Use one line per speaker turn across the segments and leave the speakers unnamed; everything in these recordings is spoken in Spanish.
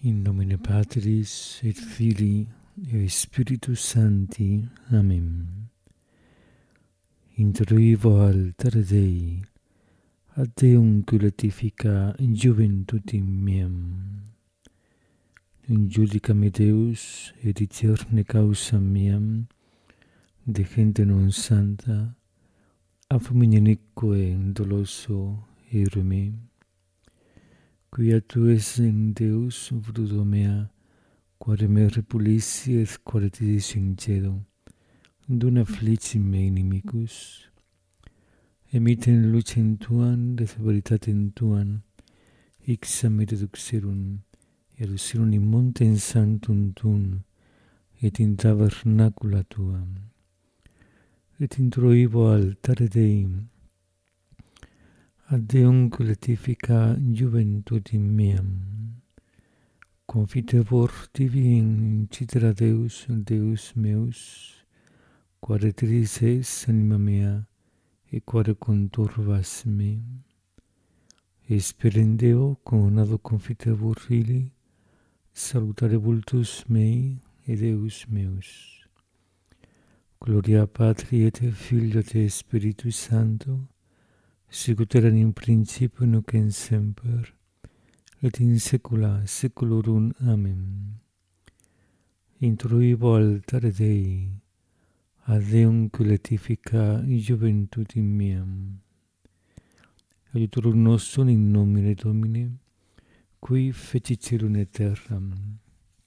In nomine Patris et Filii et Spiritus Sancti. Amen. Introivo altare Dei, ad Deum cultifica in juventutim meam. Injudicame Deus, et etierne causam meam, de gente non santa, a fuminique doloso erume. Quia tu es in Deus, fruto mea, quare me repulissi et quare ti sincedo, dum afflicti me inimicus. Emiten lucem tuam, de veritatem tuam, ixam et eduxerum in montem sanctum tuum, et in tabernacula tuam. Et introivo altare Dei, ad Deum cultifica juventutim meam. Confitebor tibi incitera Deus, Deus meus, quare tris es anima mea, et quare conturbas me. Esperendeo conado confitebor ili, salutare vultus mei et Deus meus. Gloria Patri et Filio et Spiritus Sancto, sicut erat in principio nunc et semper, et in saecula saeculorum. Amen. Introivo altare Dei, ad Deum cultifica juventutim meam. Aiutorum nostrum in nomine Domini, qui fecit caelum et terram.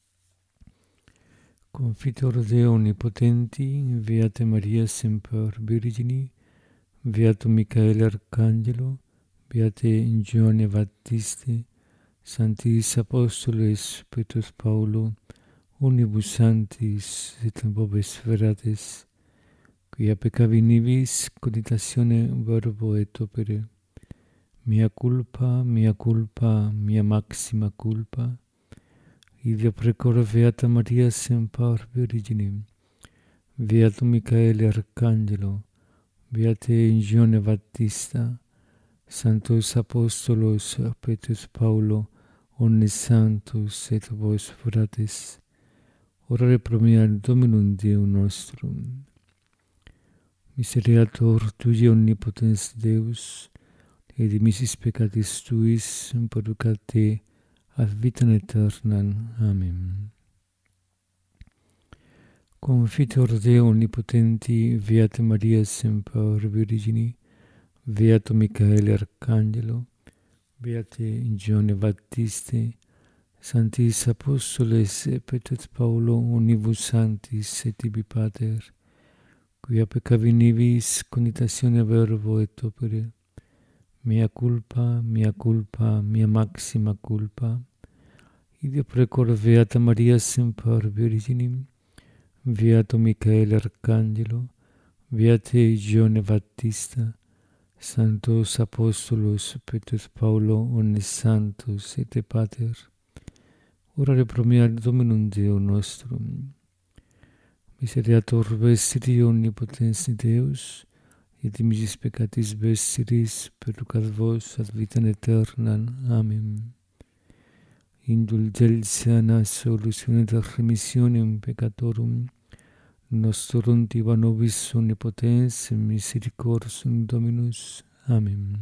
Confitor Deo omnipotenti, Beata Maria semper Virgini, Beatum Michael Arcangelo, Beate Johanne Baptiste, Sanctis Apostoles Petrus Paulo, Unibus Sanctis et Bobes Verates, quia peccavi nibis cogitatione verbo et opere, mea culpa, mia maxima culpa, ideo precor Beata Maria semper Virginem, Beatum Michael Arcangelo, Beate Johanne Baptista, Sanctos Apostolos Petrus Paulo, omnes sanctus et vos fratres, orare pro me ad Dominum Deum nostrum. Misereatur Tui omnipotens Deus, et dimissis peccatis Tuis, producat te ad vitam aeternam. Amen. Confitor Deo omnipotenti, Beata Maria semper Virgini, Beatum Michael Arcangelo, Beate Johanne Baptiste, Sanctis Apostoles Petrus Paulo, Unibus Sanctis et tibi Pater, quia peccavi nibis cogitatione verbo et opere, mea culpa, mia maxima culpa, ideo precor Beata Maria semper Virginem, Beatum Michael Arcangelo, Beate Johanne Baptista, Sanctos Apostolos Petrus Paulo, omnes sanctus et Pater, orare pro me ad Dominum Deum nostrum. Misereatur vestri omnipotens Deus, et dimissis peccatis vestris, producat vos ad vitam aeternam. Amen. Indulgentia solutione et remissionem peccatorum nostrum tiba nobis omnipotens misericordiam Dominus. Amen.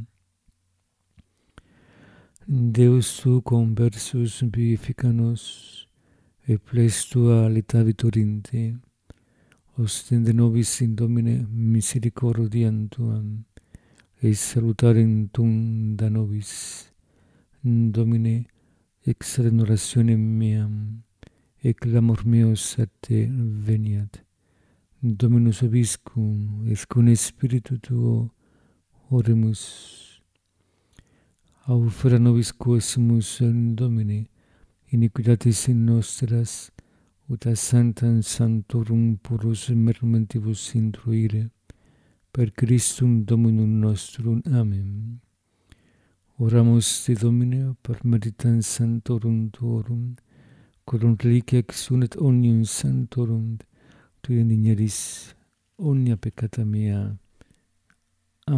Deus tu conversus vivifica nos, et ples tua letavitur in te, ostende nobis in Domine misericordiam tuam, et salutarem tuum da nobis. Domine, extra in orationem meam, et clamor meus ad te veniat. Dominus vobiscum, et cum Spiritu tuo oremus. Aufera nobis quesimus in Domine, iniquitatis in nostras, ut a sanctam sanctorum purus mermentibus intruire, per Christum Dominum nostrum. Amen. Oramus te Domine per meritam sanctorum tuorum, quorum reliquia exunet omnium sanctorum, Tui indigneris omnia peccata mea.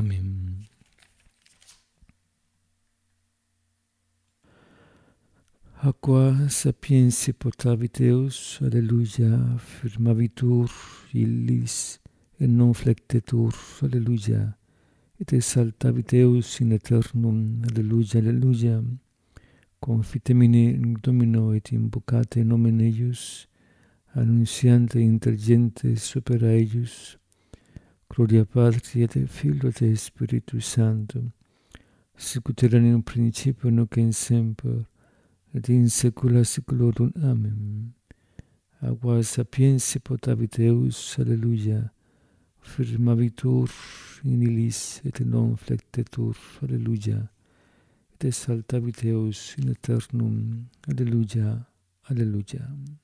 Amen. Aqua sapientia potavit Deus, alleluia, firmavitur illis, et non flectetur, alleluia, et exaltavit Deus in aeternum, alleluia, alleluia. Confitemine Domino et invocate nomen eius, annunciante intelligentes super eius, gloria Patri et Filio et Spiritus Sancto, sicut erat in principio nunc et semper, et in saecula saeculorum. Amen. Aqua sapientia potavit Deus, alleluia, firmavitur in illis, et non flectetur, alleluia, et exaltavit Deus in aeternum, alleluia, alleluia.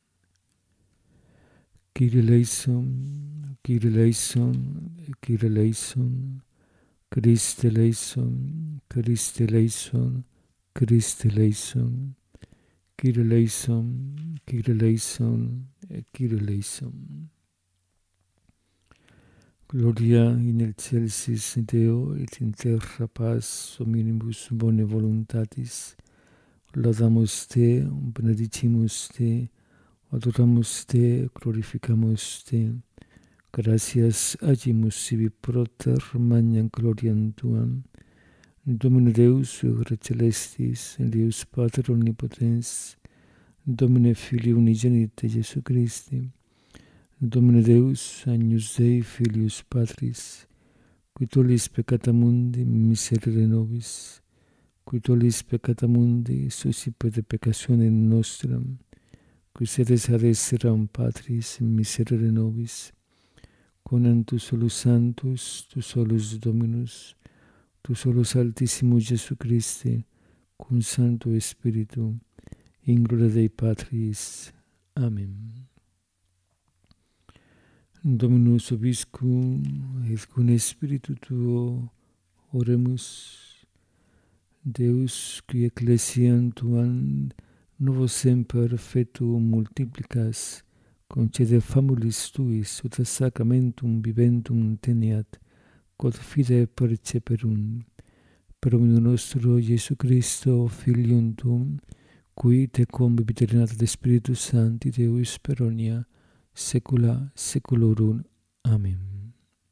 Kyrie eleison, Kyrie eleison, Kyrie eleison, Christe eleison, Christe eleison, Christe eleison, Kyrie eleison, Kyrie eleison, Kyrie eleison. Gloria in excelsis Deo et in terra paz hominibus bone voluntatis. Laudamus te, benedicimus te, adoramus te, glorificamus te. Gratias agimus sibi proter magnam gloriam tuam. Domine Deus, Vere celestis, et Deus Pater omnipotens, Domine Filii unigenite Iesu Christi, Domine Deus, Agnus Dei, Filius Patris, qui tollis peccata mundi, miserere nobis, qui tollis peccata mundi, suscipete peccationem nostram, qui sedes ad esseram Patris, miserere nobis, conant tu solus Sanctus, tu solus Dominus, tu solus Altissimus Iesu Christe, cum Sancto Spiritu, in gloria Dei Patris. Amen. Dominus vobiscum, et cum Spiritu tuo, oremus. Deus, qui ecclesiam tuam novo semper fetuum multiplicas, concede famulis tuis ut sacramentum viventum teniat, quod fide perceperum, per omnibus nostro Iesu Christo, Filium tuum, qui te convivit de Spiritus Sancti Deus per omnia saecula saeculorum. Amén.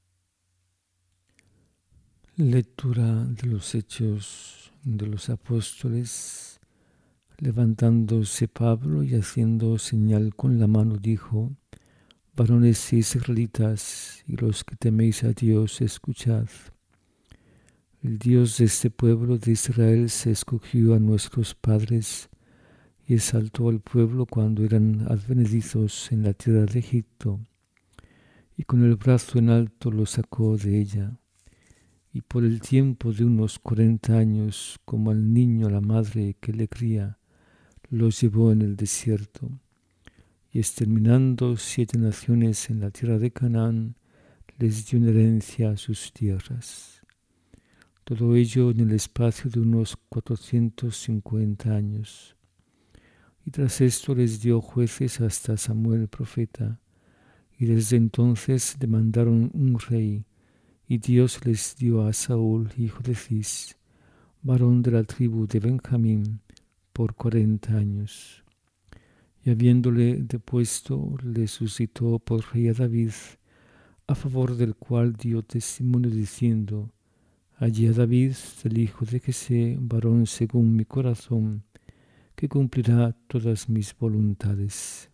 Lectura de los Hechos de los Apóstoles. Levantándose Pablo y haciendo señal con la mano, dijo: Varones israelitas, y los que teméis a Dios, escuchad. El Dios de este pueblo de Israel se escogió a nuestros padres y exaltó al pueblo cuando eran advenedizos en la tierra de Egipto, y con el brazo en alto los sacó de ella. Y por el tiempo de unos 40 años, como al niño la madre que le cría, los llevó en el desierto. Y exterminando 7 naciones en la tierra de Canaán, les dio en herencia sus tierras. Todo ello en el espacio de unos 450 años. Y tras esto les dio jueces hasta Samuel el profeta, y desde entonces demandaron un rey, y Dios les dio a Saúl, hijo de Cis, varón de la tribu de Benjamín, por 40 años. Y habiéndole depuesto, le suscitó por rey a David, a favor del cual dio testimonio diciendo: Hallé a David, el hijo de Jesé, varón según mi corazón, que cumplirá todas mis voluntades.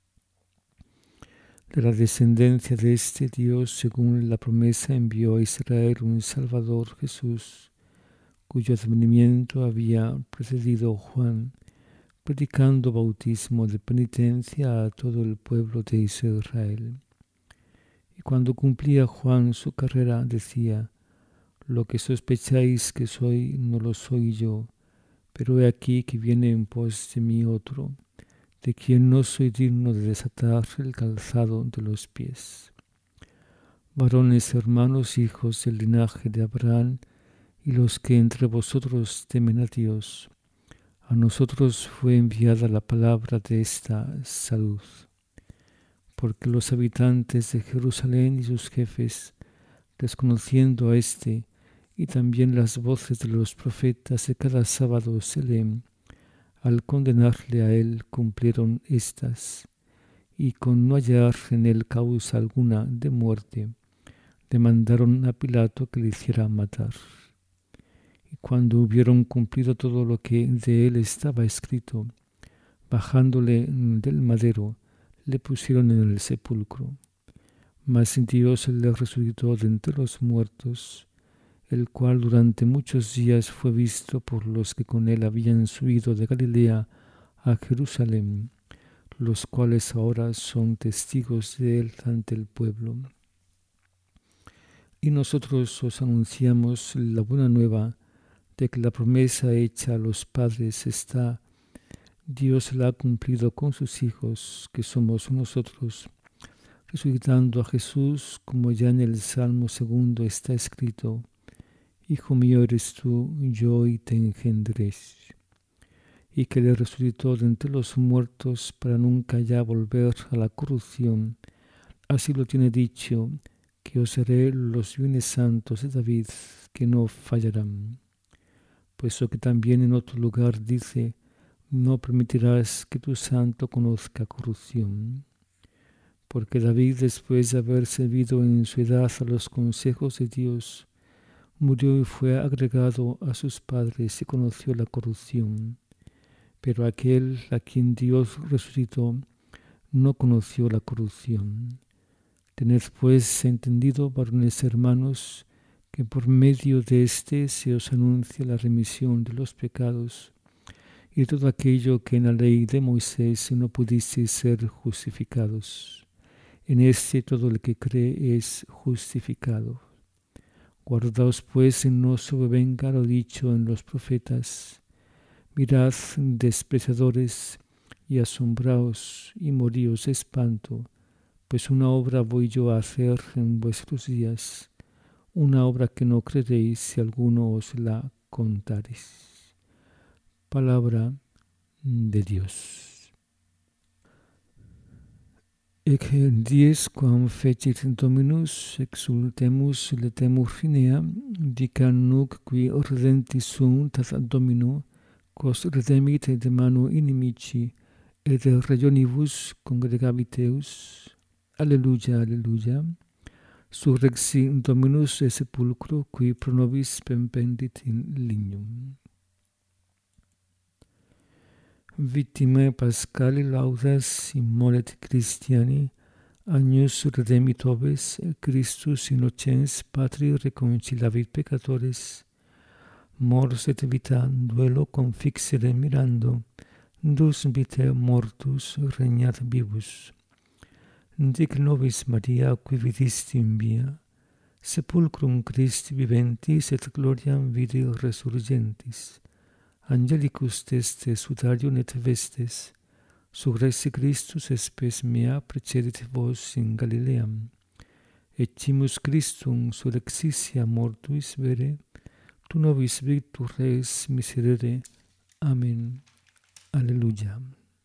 De la descendencia de este Dios, según la promesa, envió a Israel un Salvador, Jesús, cuyo advenimiento había precedido Juan, predicando bautismo de penitencia a todo el pueblo de Israel. Y cuando cumplía Juan su carrera, decía: Lo que sospecháis que soy, no lo soy yo, pero he aquí que viene en pos de mí otro, de quien no soy digno de desatar el calzado de los pies. Varones hermanos, hijos del linaje de Abraham, y los que entre vosotros temen a Dios, a nosotros fue enviada la palabra de esta salud. Porque los habitantes de Jerusalén y sus jefes, desconociendo a este, y también las voces de los profetas de cada sábado se leen, al condenarle a él, cumplieron estas, y con no hallar en él causa alguna de muerte, demandaron a Pilato que le hiciera matar. Y cuando hubieron cumplido todo lo que de él estaba escrito, bajándole del madero, le pusieron en el sepulcro. Mas Dios le resucitó de entre los muertos, el cual durante muchos días fue visto por los que con él habían subido de Galilea a Jerusalén, los cuales ahora son testigos de él ante el pueblo. Y nosotros os anunciamos la buena nueva de que la promesa hecha a los padres está, Dios la ha cumplido con sus hijos, que somos nosotros, resucitando a Jesús, como ya en el Salmo 2 está escrito: Hijo mío eres tú, yo hoy te engendré. Y que le resucitó de entre los muertos para nunca ya volver a la corrupción. Así lo tiene dicho, que os haré los bienes santos de David, que no fallarán. Puesto que también en otro lugar dice: no permitirás que tu santo conozca corrupción. Porque David, después de haber servido en su edad a los consejos de Dios, murió y fue agregado a sus padres y conoció la corrupción. Pero aquel a quien Dios resucitó no conoció la corrupción. Tened pues entendido, varones hermanos, que por medio de éste se os anuncia la remisión de los pecados, y todo aquello que en la ley de Moisés no pudisteis ser justificados. En este todo el que cree es justificado. Guardaos pues en no sobrevenga lo dicho en los profetas. Mirad, despreciadores, y asombraos, y moríos de espanto, pues una obra voy yo a hacer en vuestros días, una obra que no creeréis si alguno os la contareis. Palabra de Dios. Ecce dies quam fecit Dominus, exultemus letemus Finea, dicam nunc qui redenti sunt ad Domino, quos redemit de manu inimici, et regionibus congregabit eus. Alleluia, alleluia. Surrexi Dominus e sepulcro, qui pro nobis pempendit in lignum. Victimae Pascali laudas immolet Christiani, agnus redemit vobis, Christus innocens patri reconciliavit peccatores, mors et vita duelo confixere mirando, dus vitae mortus regnat vivus. Dic nobis Maria, qui vidisti in via, sepulcrum Christi viventis et gloriam vidi resurgentis, Angelicus teste sudarium et vestes, surrexi Christus espes mea precedit vos in Galileam, eccimus Christum surrexitia mortuis vere, tu nobis victus res miserere. Amen. Alleluia.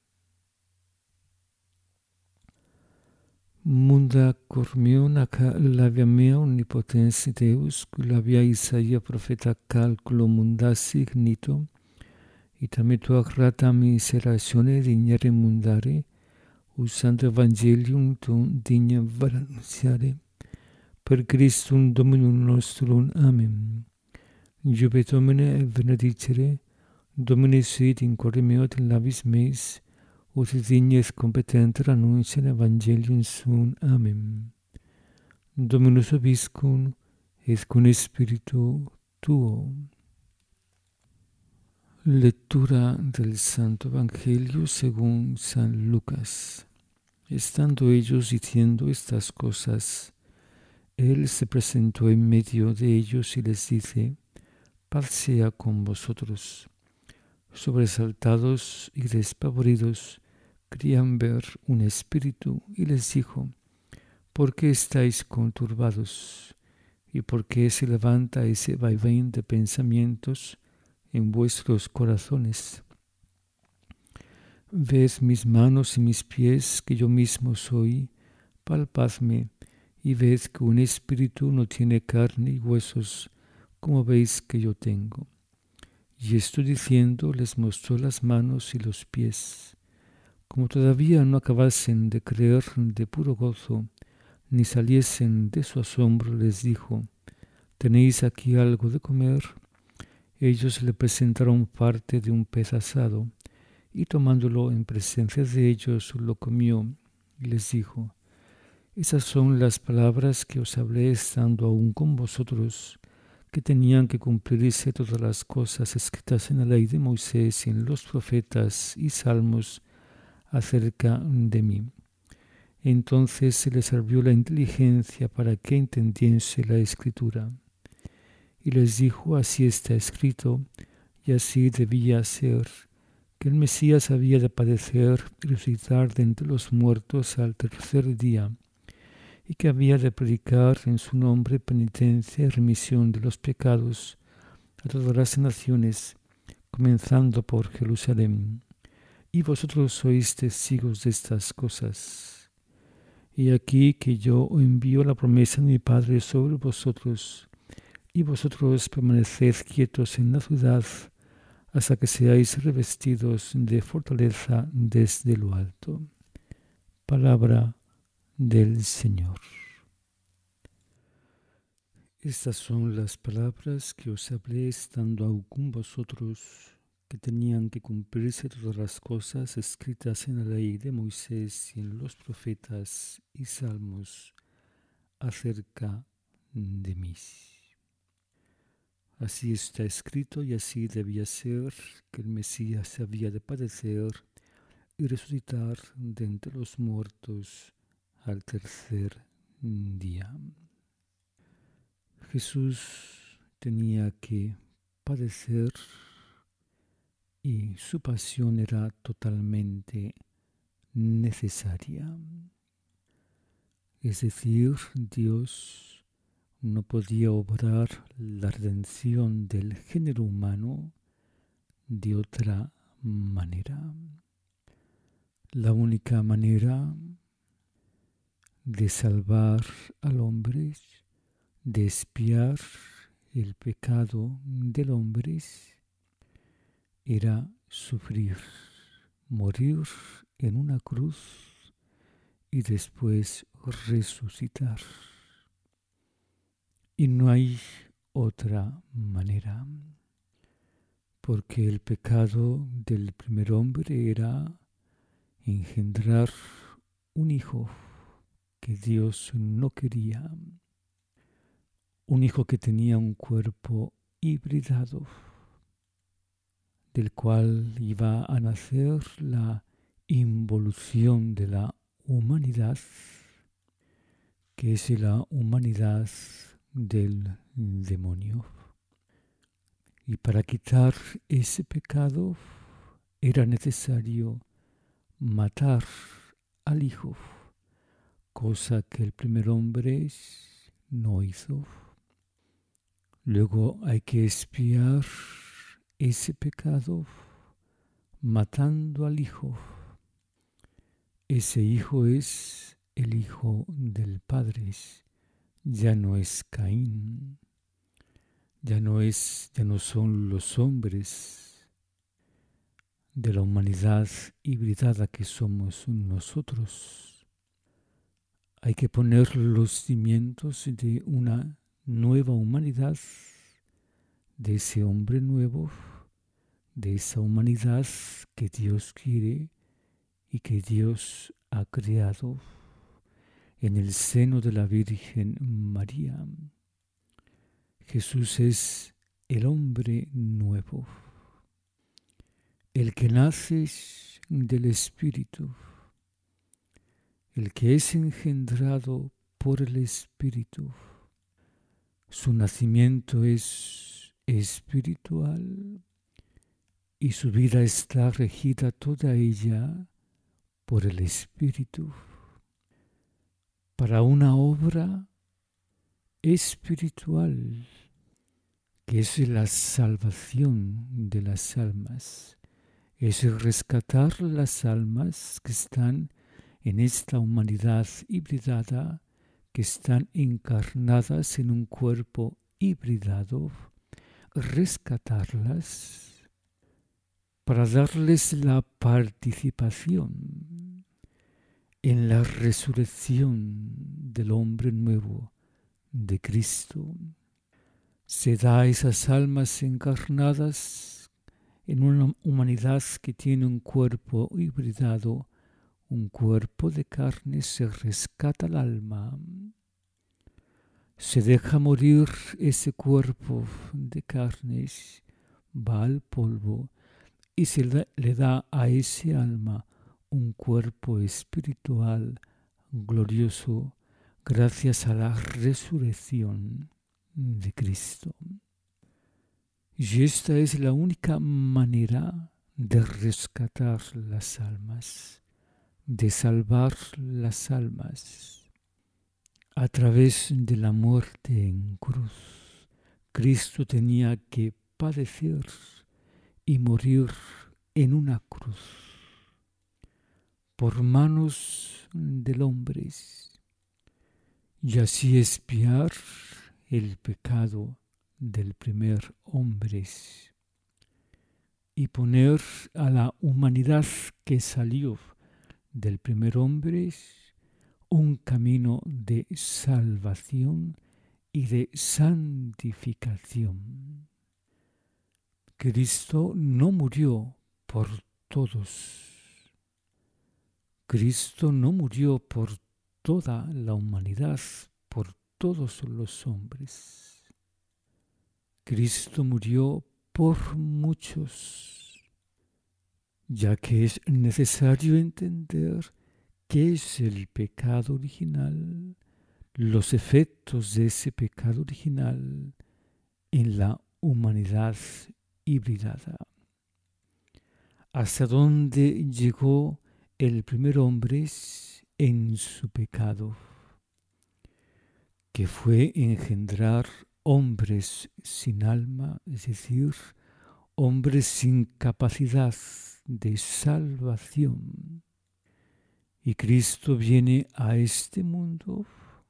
Munda cor meo naca labia mea omnipotens Deus, qui labia Isaia profeta calculo mundasi ignito, ita tua grata miseratione dignare mundare, usando evangelium tum digna annunziare, per Christum Dominum nostrum. Amen. Jubet Domine et benedicere, Domine sit in corde meo et in labis meis, ut dignes competenter annunciare evangelium sum. Amen. Dominus vobiscum, et cum spiritu tuo. Lectura del Santo Evangelio según San Lucas. Estando ellos diciendo estas cosas, él se presentó en medio de ellos y les dice: paz sea con vosotros. Sobresaltados y despavoridos, querían ver un espíritu, y les dijo: ¿por qué estáis conturbados? ¿Y por qué se levanta ese vaivén de pensamientos en vuestros corazones? Ved mis manos y mis pies, que yo mismo soy, palpadme, y ved que un espíritu no tiene carne y huesos, como veis que yo tengo. Y esto diciendo les mostró las manos y los pies. Como todavía no acabasen de creer de puro gozo, ni saliesen de su asombro, les dijo: ¿Tenéis aquí algo de comer? Ellos le presentaron parte de un pez asado, y tomándolo en presencia de ellos, lo comió, y les dijo: Esas son las palabras que os hablé estando aún con vosotros, que tenían que cumplirse todas las cosas escritas en la ley de Moisés y en los profetas y salmos acerca de mí. Entonces se les abrió la inteligencia para que entendiese la escritura. Y les dijo: así está escrito, y así debía ser, que el Mesías había de padecer y resucitar de entre los muertos al tercer día, y que había de predicar en su nombre penitencia y remisión de los pecados a todas las naciones, comenzando por Jerusalén. Y vosotros sois testigos de estas cosas. Y aquí que yo envío la promesa de mi Padre sobre vosotros, y vosotros permaneced quietos en la ciudad hasta que seáis revestidos de fortaleza desde lo alto. Palabra del Señor. Estas son las palabras que os hablé estando aún con vosotros, que tenían que cumplirse todas las cosas escritas en la ley de Moisés y en los profetas y salmos acerca de mí. Así está escrito y así debía ser, que el Mesías había de padecer y resucitar de entre los muertos al tercer día. Jesús tenía que padecer y su pasión era totalmente necesaria. Es decir, Dios no podía obrar la redención del género humano de otra manera. La única manera de salvar al hombre, de expiar el pecado del hombre, era sufrir, morir en una cruz y después resucitar. Y no hay otra manera, porque el pecado del primer hombre era engendrar un hijo que Dios no quería, un hijo que tenía un cuerpo hibridado, del cual iba a nacer la involución de la humanidad, que es la humanidad del demonio. Y para quitar ese pecado era necesario matar al hijo, cosa que el primer hombre no hizo. Luego hay que expiar ese pecado matando al hijo. Ese hijo es el hijo del Padre, ya no es Caín, ya no son los hombres de la humanidad hibridada que somos nosotros. Hay que poner los cimientos de una nueva humanidad, de ese hombre nuevo, de esa humanidad que Dios quiere y que Dios ha creado en el seno de la Virgen María. Jesús es el hombre nuevo, el que nace del Espíritu, el que es engendrado por el Espíritu. Su nacimiento es espiritual y su vida está regida toda ella por el Espíritu, para una obra espiritual, que es la salvación de las almas, es rescatar las almas que están en esta humanidad hibridada, que están encarnadas en un cuerpo hibridado, rescatarlas para darles la participación en la resurrección del hombre nuevo de Cristo. Se da a esas almas encarnadas en una humanidad que tiene un cuerpo hibridado, un cuerpo de carne, se rescata el alma. Se deja morir ese cuerpo de carnes, va al polvo y se le da a ese alma un cuerpo espiritual glorioso gracias a la resurrección de Cristo. Y esta es la única manera de rescatar las almas, de salvar las almas. A través de la muerte en cruz, Cristo tenía que padecer y morir en una cruz por manos del hombre y así expiar el pecado del primer hombre y poner a la humanidad que salió del primer hombre un camino de salvación y de santificación. Cristo no murió por todos. Cristo no murió por toda la humanidad, por todos los hombres. Cristo murió por muchos, ya que es necesario entender qué es el pecado original, los efectos de ese pecado original en la humanidad hibridada. Hasta dónde llegó el primer hombre en su pecado, que fue engendrar hombres sin alma, es decir, hombres sin capacidad de salvación. Y Cristo viene a este mundo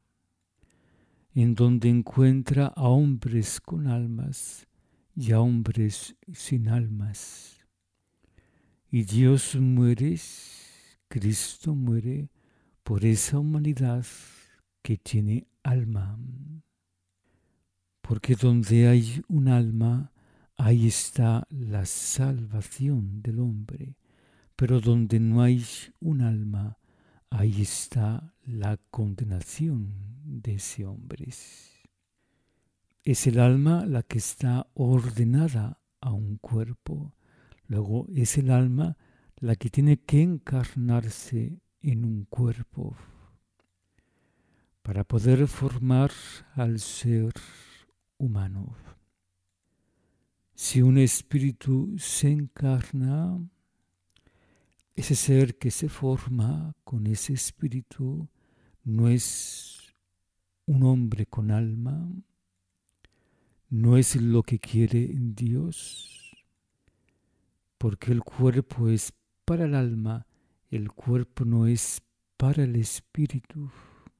en donde encuentra a hombres con almas y a hombres sin almas. Y Dios muere, Cristo muere por esa humanidad que tiene alma. Porque donde hay un alma, ahí está la salvación del hombre. Pero donde no hay un alma, ahí está la condenación de ese hombre. Es el alma la que está ordenada a un cuerpo. Luego es el alma la que tiene que encarnarse en un cuerpo para poder formar al ser humano. Si un espíritu se encarna, ese ser que se forma con ese espíritu no es un hombre con alma, no es lo que quiere Dios, porque el cuerpo es para el alma, el cuerpo no es para el espíritu.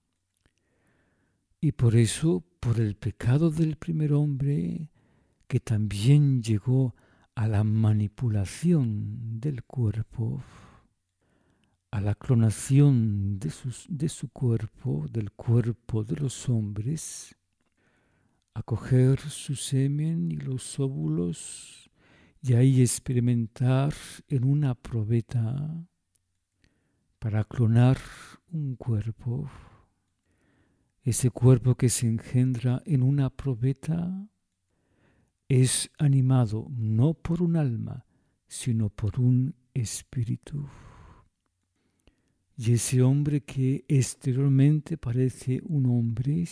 Y por eso, por el pecado del primer hombre, que también llegó a la manipulación del cuerpo, a la clonación de su cuerpo, del cuerpo de los hombres, a coger su semen y los óvulos y ahí experimentar en una probeta para clonar un cuerpo. Ese cuerpo que se engendra en una probeta es animado no por un alma, sino por un espíritu. Y ese hombre que exteriormente parece un hombre,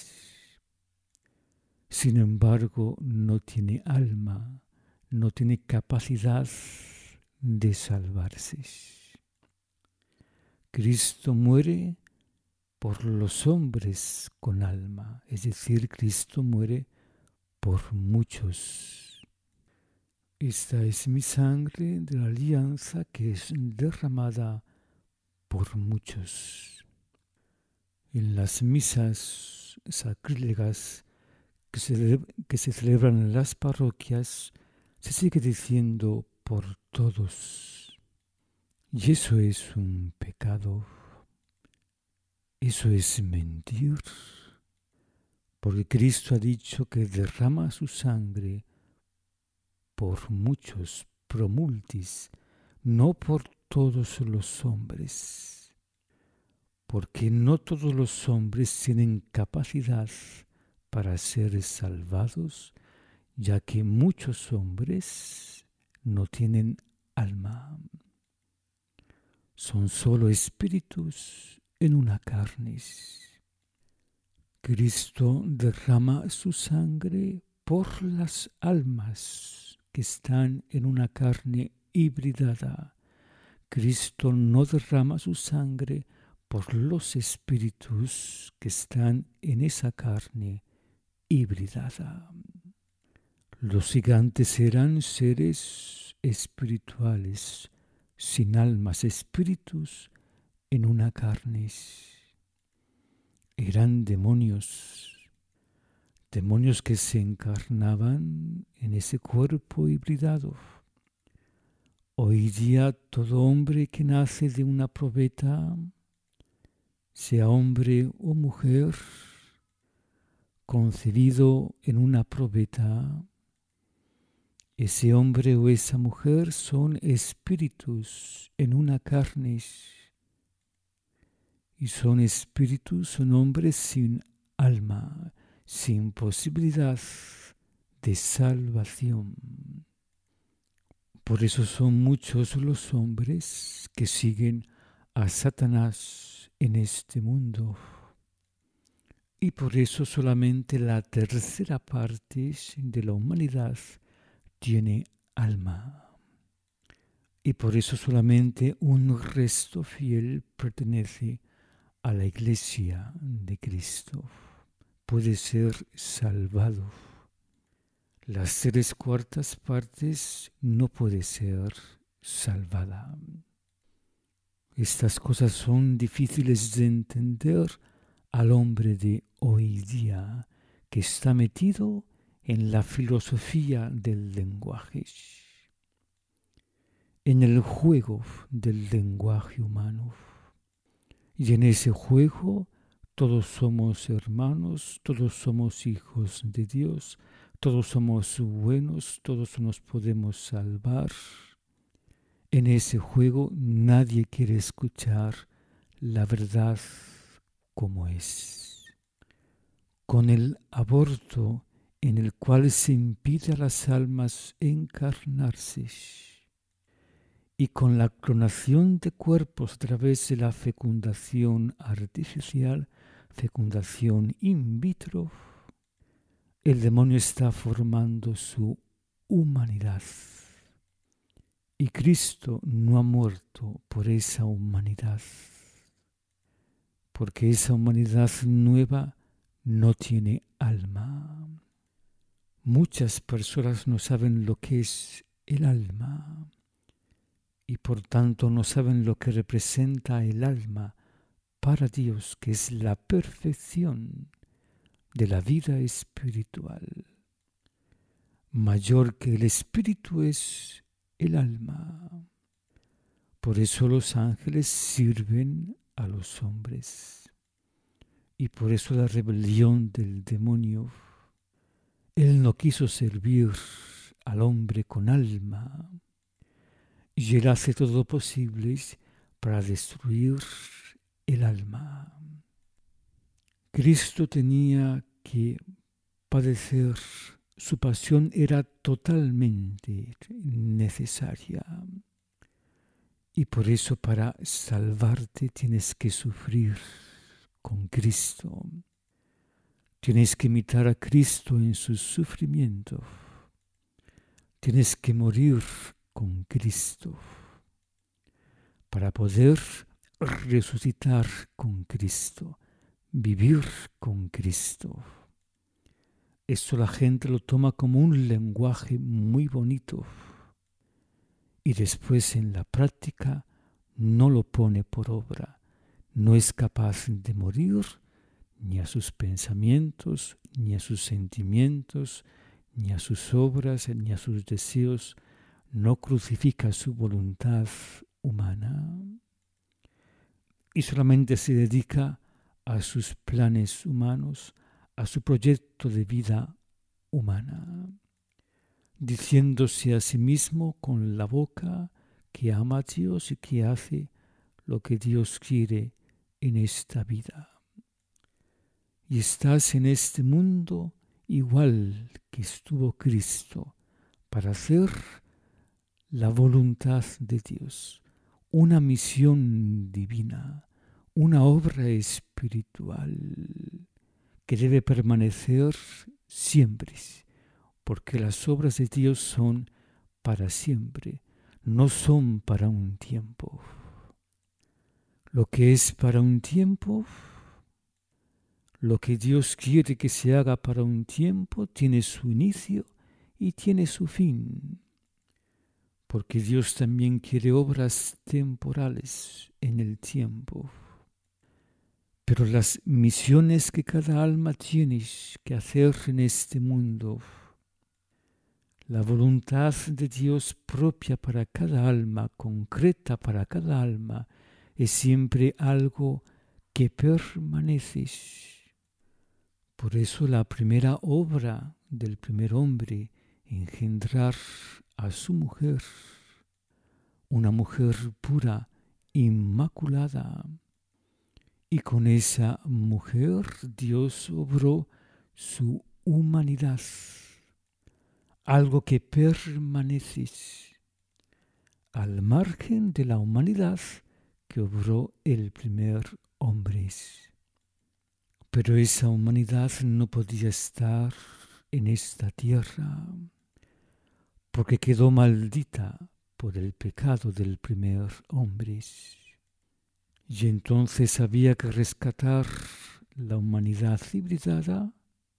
sin embargo no tiene alma, no tiene capacidad de salvarse. Cristo muere por los hombres con alma, es decir, Cristo muere por muchos. Esta es mi sangre de la alianza que es derramada por muchos. En las misas sacrílegas que se celebran en las parroquias, se sigue diciendo por todos. Y eso es un pecado. Eso es mentir. Porque Cristo ha dicho que derrama su sangre por muchos, pro multis, no por todos los hombres. Porque no todos los hombres tienen capacidad para ser salvados, ya que muchos hombres no tienen alma. Son solo espíritus en una carne. Cristo derrama su sangre por las almas que están en una carne hibridada. Cristo no derrama su sangre por los espíritus que están en esa carne hibridada. Los gigantes eran seres espirituales, sin almas, espíritus en una carne. Eran demonios que se encarnaban en ese cuerpo hibridado. Hoy día todo hombre que nace de una probeta, sea hombre o mujer, concebido en una probeta, ese hombre o esa mujer son espíritus en una carne. Y son espíritus, son hombres sin alma, sin posibilidad de salvación. Por eso son muchos los hombres que siguen a Satanás en este mundo. Y por eso solamente la tercera parte de la humanidad tiene alma. Y por eso solamente un resto fiel pertenece a la Iglesia de Cristo. Puede ser salvado. Las 3/4 partes no puede ser salvada. Estas cosas son difíciles de entender al hombre de hoy día, que está metido en la filosofía del lenguaje, en el juego del lenguaje humano. Y en ese juego todos somos hermanos, todos somos hijos de Dios, todos somos buenos, todos nos podemos salvar. En ese juego nadie quiere escuchar la verdad como es. Con el aborto en el cual se impide a las almas encarnarse, y con la clonación de cuerpos a través de la fecundación artificial, fecundación in vitro, el demonio está formando su humanidad. Y Cristo no ha muerto por esa humanidad, porque esa humanidad nueva no tiene alma. Muchas personas no saben lo que es el alma y por tanto no saben lo que representa el alma para Dios, que es la perfección de la vida espiritual. Mayor que el espíritu es el alma. Por eso los ángeles sirven a los hombres. Y por eso la rebelión del demonio. Él no quiso servir al hombre con alma. Y él hace todo lo posible para destruir el alma. Cristo tenía que padecer. Su pasión era totalmente necesaria. Y por eso para salvarte tienes que sufrir con Cristo. Tienes que imitar a Cristo en sus sufrimientos. Tienes que morir con Cristo para poder resucitar con Cristo, vivir con Cristo. Esto la gente lo toma como un lenguaje muy bonito y después en la práctica no lo pone por obra. No es capaz de morir ni a sus pensamientos, ni a sus sentimientos, ni a sus obras, ni a sus deseos. no crucifica su voluntad humana y solamente se dedica a sus planes humanos, a su proyecto de vida humana, diciéndose a sí mismo con la boca que ama a Dios y que hace lo que Dios quiere en esta vida. Y estás en este mundo igual que estuvo Cristo, para hacer la voluntad de Dios, una misión divina, una obra espiritual que debe permanecer siempre, porque las obras de Dios son para siempre, no son para un tiempo. Lo que es para un tiempo, lo que Dios quiere que se haga para un tiempo, tiene su inicio y tiene su fin. Porque Dios también quiere obras temporales en el tiempo. Pero las misiones que cada alma tiene que hacer en este mundo, la voluntad de Dios propia para cada alma, concreta para cada alma, es siempre algo que permanece. Por eso la primera obra del primer hombre, engendrar a su mujer, una mujer pura, inmaculada. Y con esa mujer Dios obró su humanidad, algo que permanece al margen de la humanidad que obró el primer hombre. Pero esa humanidad no podía estar en esta tierra, porque quedó maldita por el pecado del primer hombre. Y entonces había que rescatar la humanidad hibridada,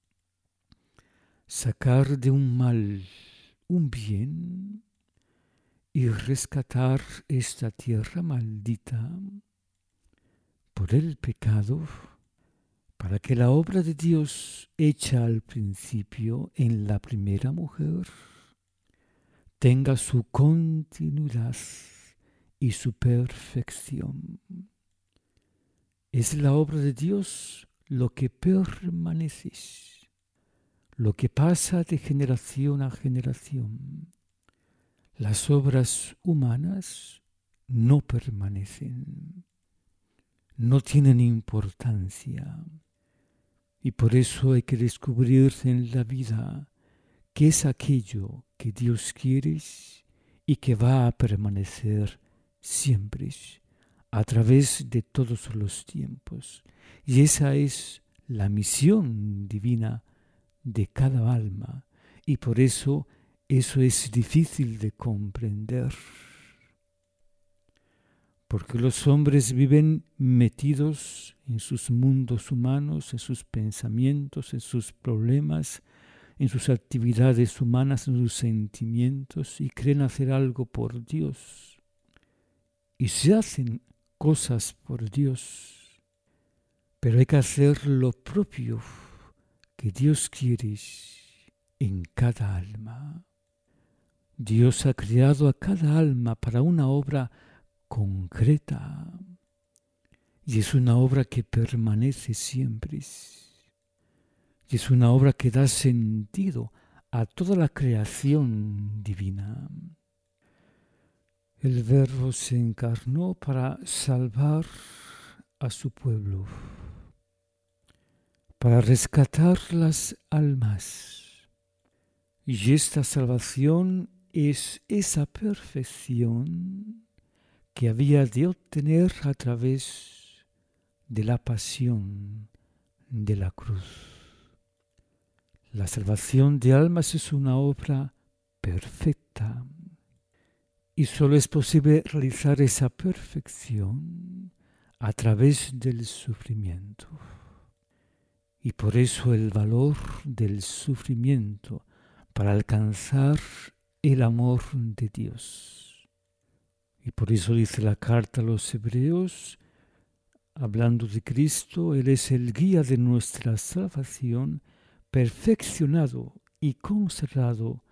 sacar de un mal un bien y rescatar esta tierra maldita por el pecado, para que la obra de Dios hecha al principio en la primera mujer tenga su continuidad y su perfección. Es la obra de Dios lo que permanece, lo que pasa de generación a generación. Las obras humanas no permanecen, no tienen importancia. Y por eso hay que descubrir en la vida qué es aquello que Dios quiere y que va a permanecer siempre, a través de todos los tiempos. Y esa es la misión divina de cada alma. Y por eso es difícil de comprender. Porque los hombres viven metidos en sus mundos humanos, en sus pensamientos, en sus problemas, en sus actividades humanas, en sus sentimientos, y creen hacer algo por Dios. Y se hacen cosas por Dios, pero hay que hacer lo propio que Dios quiere en cada alma. Dios ha creado a cada alma para una obra concreta, y es una obra que permanece siempre, y es una obra que da sentido a toda la creación divina. El Verbo se encarnó para salvar a su pueblo, para rescatar las almas, y esta salvación es esa perfección que había de obtener a través de la pasión de la cruz. La salvación de almas es una obra perfecta y solo es posible realizar esa perfección a través del sufrimiento. Y por eso el valor del sufrimiento para alcanzar el amor de Dios. Y por eso dice la carta a los Hebreos, hablando de Cristo, Él es el guía de nuestra salvación, perfeccionado y conservado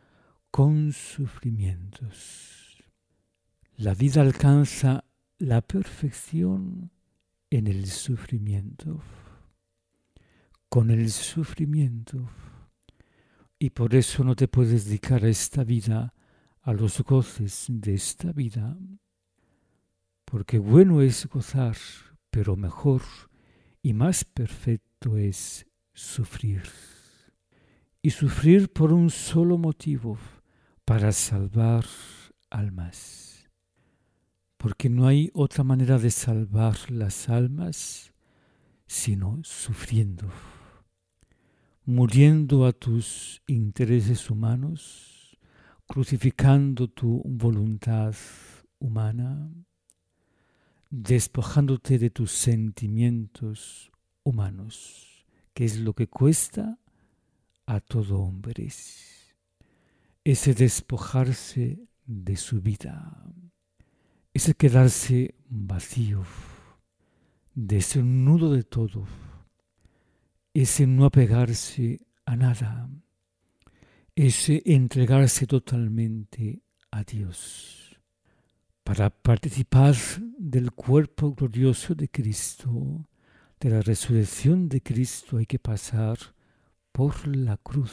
con sufrimientos. La vida alcanza la perfección en el sufrimiento, con el sufrimiento. Y por eso no te puedes dedicar a esta vida, a los goces de esta vida. Porque bueno es gozar, pero mejor y más perfecto es sufrir. Y sufrir por un solo motivo, para salvar almas. Porque no hay otra manera de salvar las almas sino sufriendo, muriendo a tus intereses humanos, crucificando tu voluntad humana, despojándote de tus sentimientos humanos, que es lo que cuesta a todo hombre. Ese despojarse de su vida, ese quedarse vacío, desnudo de todo, ese no apegarse a nada, ese entregarse totalmente a Dios. Para participar del cuerpo glorioso de Cristo, de la resurrección de Cristo, hay que pasar por la cruz.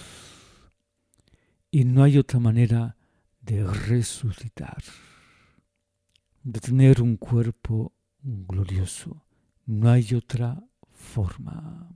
Y no hay otra manera de resucitar, de tener un cuerpo glorioso. No hay otra forma.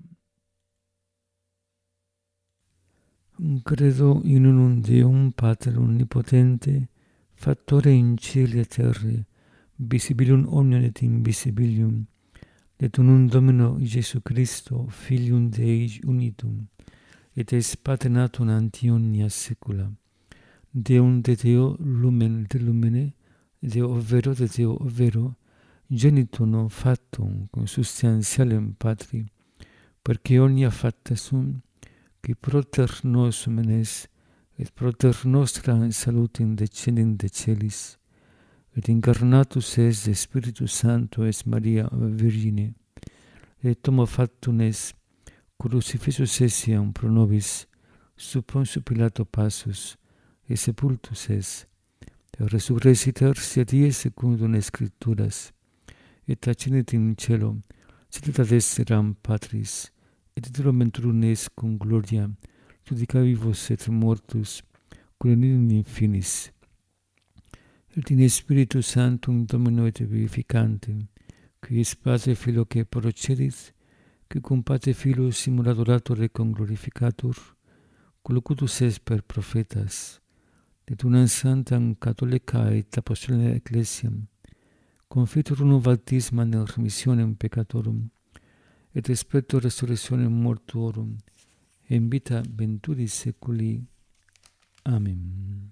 Credo in unum Deum Pater Omnipotente, Factore in cieli et terre, visibilium omnium et invisibilium, et unum Domino Iesu Christo, Filium Dei unitum, et es paternatum ante omnia saecula, Deum de Deo lumen de lumine, Deo vero de Deo vero, genitum factum consubstantialem Patri, perque omnia facta sunt, qui proter nos menes, et proter nostra salutem descendent de celis, et incarnatus es de Spiritus Sancto es Maria Virgine, et homo factum es crucifixus essiam pro nobis, sub Pontius Pilato passus, et sepultus es, et resurrexit tertia die secundum Scripturas, et ascendit in caelo, sit ad dexteram Patris, et iterum venturum est cum gloria, judica vivos et mortus, cum in finis. Et in Spiritu Sanctum Domino et vivificantem, qui es Patre Filio que procedit, qui cum Patre Filio simul adorator et cum glorificator, collocutus est per prophetas, et unam sanctam catholica et apostolica ecclesiam, confitur unum baptisma nel remissionem peccatorum, et expecto resurrectionem mortuorum, in vita venturis saeculi. Amen.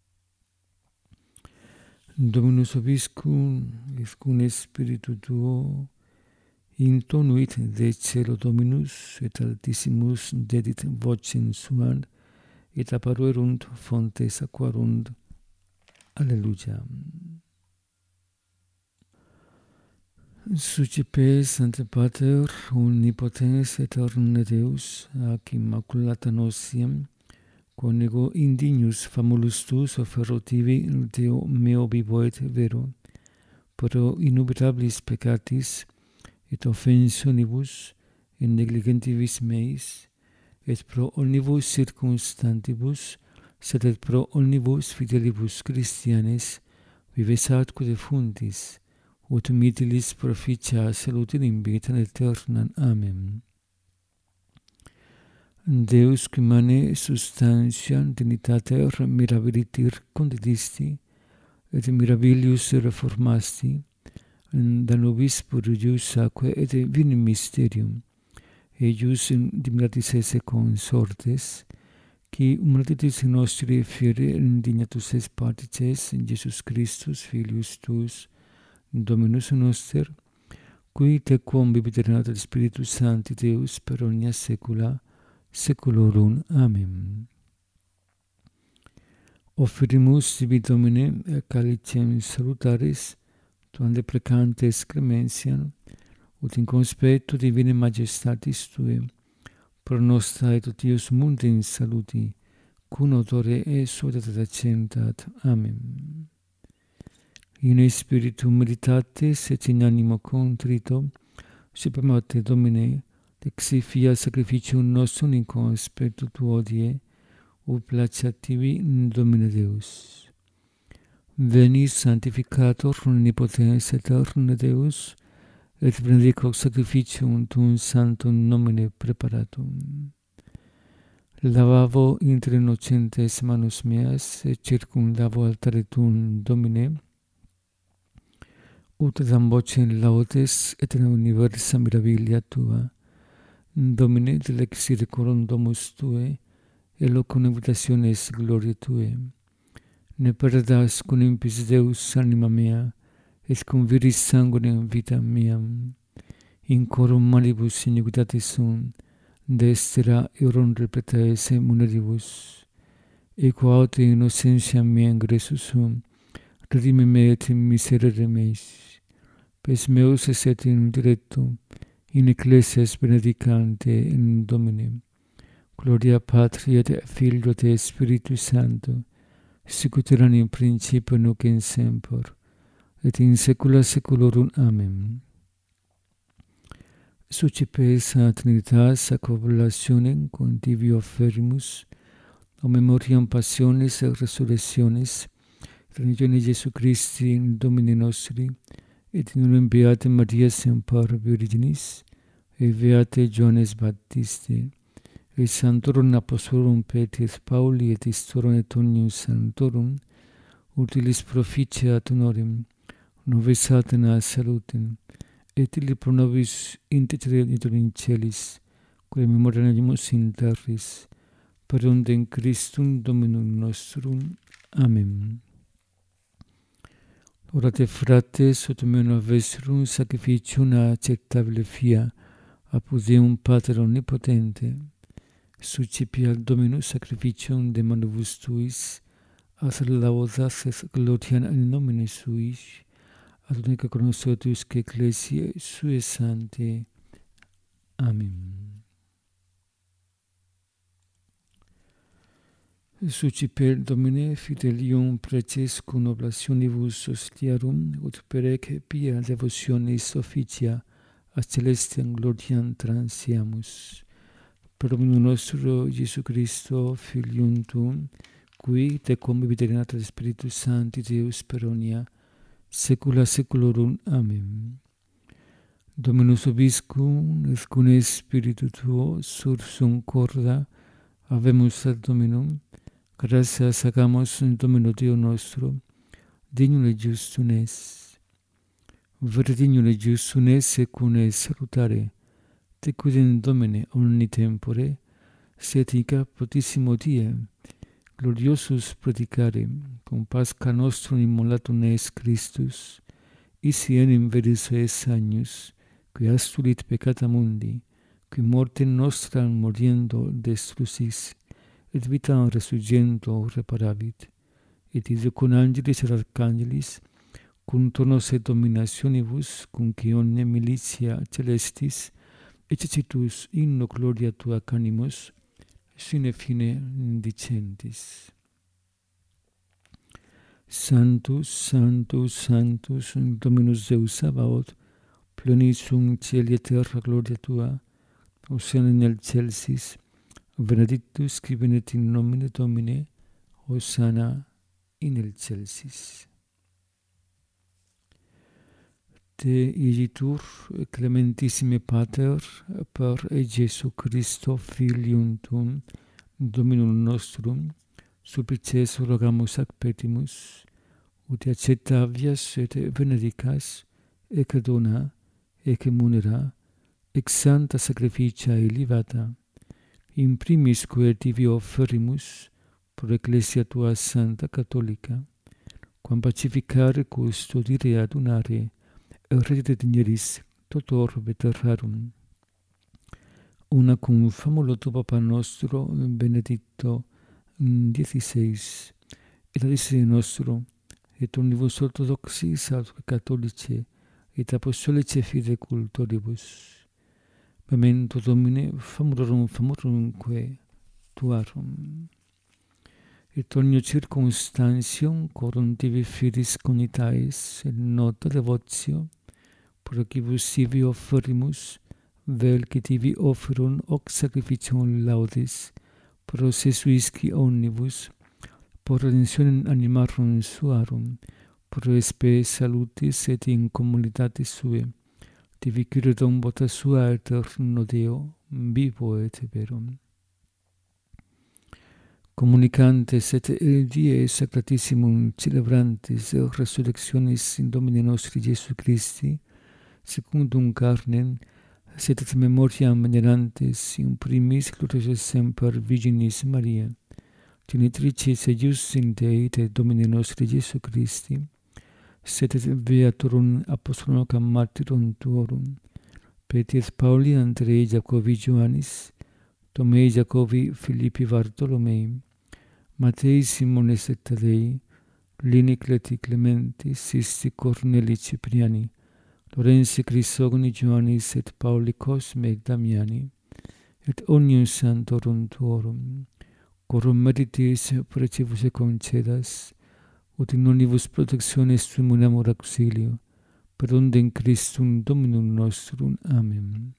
Dominus vobiscum, et cum spiritu tuo, intonuit de cielo Dominus, et Altissimus dedit vocem suam, et apparuerunt fontes aquarum. Alleluia. Sucipe Sancte Pater, omnipotens aeternum Deus, ac immaculata nociam, conego indignus famulus tuus offerotivi Deo meo vivo et vero, pro innumerabilis peccatis et offensionibus in negligentibus meis, et pro omnibus circumstantibus, sed et pro omnibus fidelibus Christianes, vives atque defuntis, ut mitilis proficia salutem in vitam aeternam. Amen. Deus qui mane substantiam dignitater mirabilitir condidisti, et mirabilius reformasti, da nobis purius aquae et vinum mysterium, eius dignatis esse consortes, qui humanitas nostri fiere indignatus es partices in Jesus Christus, Filius tuus, Dominus noster, qui te quum viviterat Spiritus Sancti Deus per omnia saecula saeculorum. Amen. Offerimus tibi Domine calicem salutaris, tuam deprecantes clementiam, ut in conspectu divinae majestatis Tuae, pro nostra et Deus mundi in saluti, cum odore exudat accentat. Amen. In spiritu meditatis et in animo contrito, supremate Domine, dexi fia sacrificium nostrum in conspectu tuo die, ut placeat tibi, Domine Deus. Veni sanctificator omnipotens aeterne Deus, et benedico sacrificium tuum sanctum nomine preparatum. Lavavo inter innocentes manus meas, et circumdavo altare tuum, Domine, ut dam vocem laudes et in universa mirabilia tua. Domine, delexire corum domus tue, et locum invitationes gloriae tue. Ne perdas cum impis Deus anima mea, et cum viris sanguinem vita meam. In corum malibus iniquitatis sunt, destera euron repletae muneribus. Equo aute innocentiam mea ingressus sum, redime me et miserere meis. Pes meus esset in diretto, in ecclesias benedicante in Domine. Gloria Patri et Filio et Spiritus Sancto, sic ut erat in principio nunc in semper, et in saecula saeculorum. Amen. Sucipes a Trinitas ac oblationem contivio offerimus, o memoriam passionis et resurrectionis, Trinitionis Iesu Christi in Domini nostri, et in unum beate Maria semper Virginis, et beate Johannes Baptiste, et sanctorum apostolorum Petri et Pauli et istorum et omnium sanctorum, utilis proficiat honorem, nobis satana salutem, et illi pro nobis intercedere in celis, quae memoriamus in terris, per undem Christum Dominum nostrum. Amen. Orate frates, ut meo vestrum sacrificium acceptabile fia, apud Deum Pater omnipotente, sucipiat Dominus sacrificium de manibus tuis, as laudas et gloriam in nomine suis, ad unica consortius ecclesiae sue sanctae. Amen. Suciper Domine fidelium preces cum oblationibus ostiarum, ut perec pia devotionis officia a celestiam gloriam transiamus. Per Dominum nostro Iesu Christo, Filium tuum, qui te convivit in natura Spiritus Sancti Deus per omnia saecula saeculorum. Amen. Dominus vobiscum, et cum Spiritu tuo, sursum corda, habemus ad Dominum, gratias hagamus in Domino Deo nostro, dignum et justum es. Vere dignum et justum es secum es salutare, te quidem Domine omni tempore, sed in caputissimo die, gloriosus predicare, cum Pascha nostrum immolatum es Christus, isi enim veris es agnus, qui astulit peccata mundi, qui mortem nostram moriendo destrusis, et vitam resurgendo reparavit, et id cum angelis et archangelis, cum turnos et dominationibus, cum omnia militia celestis, exercitus inno gloria tua canimus, sine fine dicentis. Sanctus, Sanctus, Sanctus, Dominus Deus Sabaoth, plenis sunt cieli et terra gloria tua, Hosanna in excelsis, benedictus qui venit in nomine Domini, Hosanna in excelsis. Te igitur, clementissime Pater, per Iesu Christo, Filium tuum, Dominum nostrum, supplices rogamus ac petimus, ut accettavias et benedicas, ec dona, ec munera, ex santa sacrificia elevata, in primis quae tibi offerimus, pro ecclesia tua santa catholica, quam pacificare custodire adunare, et redire digneris tot orbe terrarum. Una cum famulo tu Papa nostro, Benedicto XVI, et adicere nostro, et omnibus orthodoxis aut catholici, et apostolici fide cultoribus. Memento Domine, famulorumque tuarum. et ogni circumstantium corum tibi firis cognitaes et nota devotio, pro quibus tibi offerimus, vel que tibi offerum hoc sacrificium laudis, pro sesuisci omnibus, por redemptionem animarum suarum, pro spe salutis et in communitatis sue, tibi curatum vota sua eterno Deo, vivo et verum. Communicantes et die sacratissimum celebrantis resurrectionis in Domine nostri Iesu Christi, secundum carnem, sed et memoriam venerantes in primis gloriose semper Virginis Maria, genitricis eius in Dei et Domine nostri Iesu Christi, sed et beatorum apostolum martyrum tuorum, Petri et Pauli, Andrei, Jacobi, Ioannis, Tomei, Jacobi, Philippi, Bartolomei, Matei, Simones et Tadei, Lini, Cleti, Clementi, Sisti, Corneli, Cipriani, Lorenzi, Crisogoni, Ioannis et Pauli, Cosme et Damiani, et omnium sanctorum tuorum, corum meritis precibus et concedas, ut in omnibus protectiones tuum amor auxilio, per ondem Christum Dominum nostrum. Amen.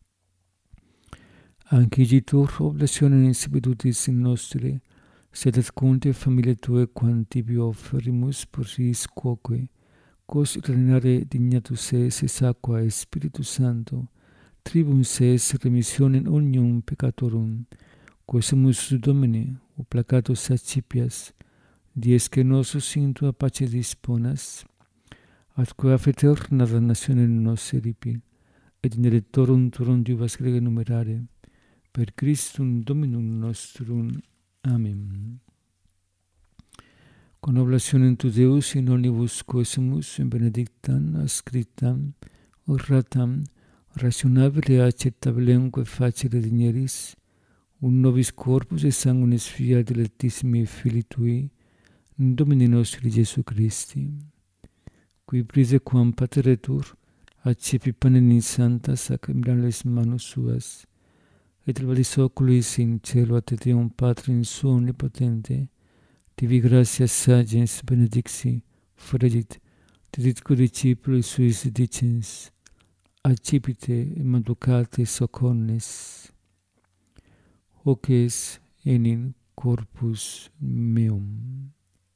Anciditur oblationem institutis in nostri, sed et conte familiae Tue quam tibi offerimus per ris quoque, quos retinere dignatus es aqua et Spiritus Sancto, tribum ses remissionem omnium peccatorum, quosemus Domine, o placatus accipias, dies que nosus in Tua pace disponas, atque af aeterna damnationem nos eripi, et in electorum tuorum diubas grege numerare, per Christum Dominum nostrum. Amen. Con oblationem tu Deus in omnibus quesumus in benedictam, ascriptam, oratam, rationabile acceptabilemque facere digneris, un nobis corpus et sanguinis fiat dilectissimi Filii Tui, in Domini nostri Iesu Christi, qui prise quam pateretur, accipi panem in santa sacramentales manus suas, et levalis oculis in cielo ad Deum Patrim suo omnipotente, tibi gratias sagens benedixi, fregit, diditque discipuli suis dicens, accipite et manducate socornes. Hoc es enim corpus meum.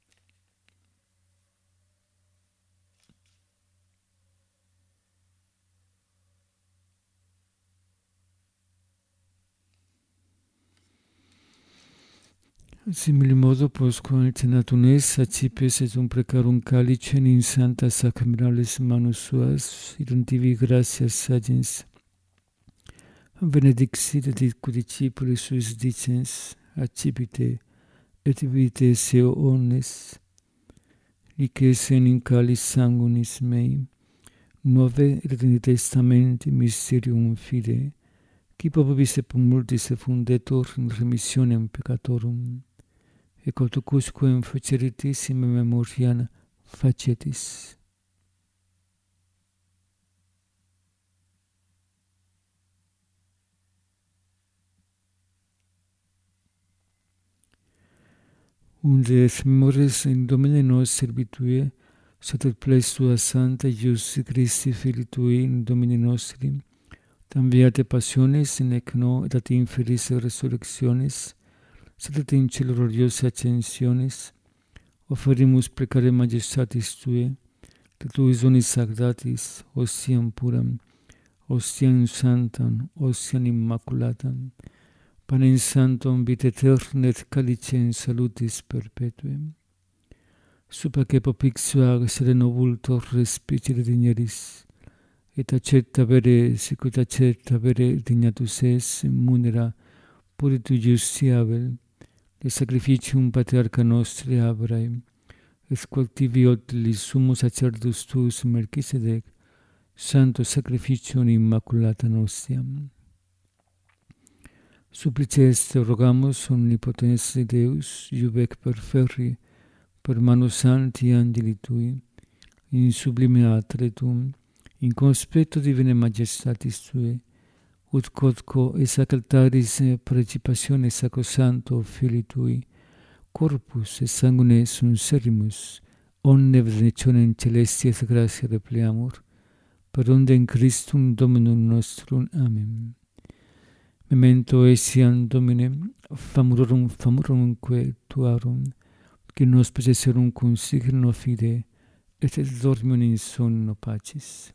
Simili modo postquam tenatum es accipes et precarum calicem in santa sacramentales manus suas, idem tibi gratias sagens benedixit et diditque discipuli suis dicens, accipite et vite seo omnes, lices enim calis sanguinis mei, nuove et in testamenti mysterium fide, qui popibus et multis fundetur in remissionem peccatorum, et quotucusquem faceritis in memoriam facetis. Unde et memores in Domine nos servitue, sed et ples Tua Santa Ius Christi Filii Tui in Domini nostri, tam viate passiones in ecno et ad inferis resurrectionis, sed et in cielo gloriosa ascensionis, offerimus precare majestatis Tue, que Tuis donis sagratis, ostiam puram, ostiam santam, ostiam immaculatam, panem sanctum vitae aeterna et calicem salutis perpetuem. Supaque popixua sereno vultor respicere digneris, et accepta vere sicut accepta vere dignatus es munera puritu justiavel, de sacrificium patriarcha nostri Abraham, et quod tibi otilis sumo sacerdotus tuus Melchisedec, santo sacrificium immaculata nostiam. Supplices te rogamus omnipotens Deus, iubec per ferri, per manus sancti angeli Tui, in sublime atretum, in conspecto divine majestatis Tue, ut quodco es ac altaris praecipationes sacrosanto Filii Tui, corpus et sanguine sunt servimus, omne benedictionem celestias gratia repleamur, per ondem Christum Dominum nostrum. Amen. Memento etiam Domine, famurumque tuarum, qui nos possesserum consigno fide, et dormium in sonno pacis.